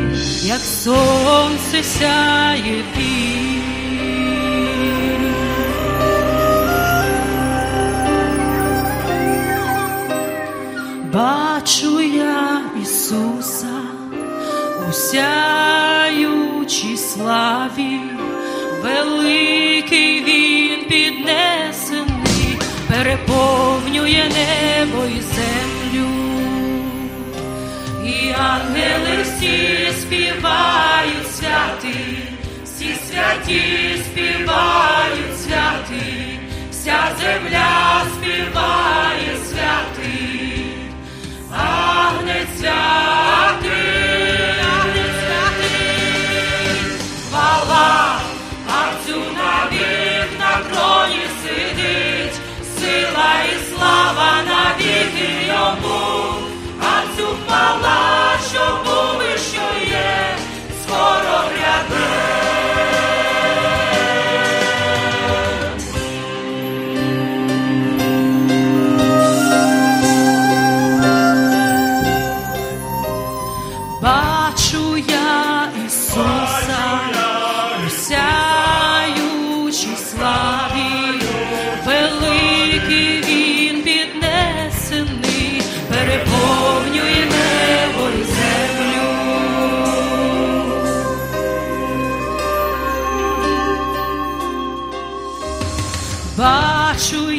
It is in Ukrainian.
як сонце сяє він. Бачу я Ісуса у сяючій славі, великий Він піднесений, переповнює небо і землю. І ангели всі співають святий, всі святі співають святий, вся земля співає святий. Агнець святий, Агнець святий, хвала Отцю навік на троні сидить, сила і слава навіки йому. Отцю хвала, що був і що є, скоро гряде. Бачу я Ісуса у сяючій славі, великий Він піднесений, переповнює небо і землю. Бачу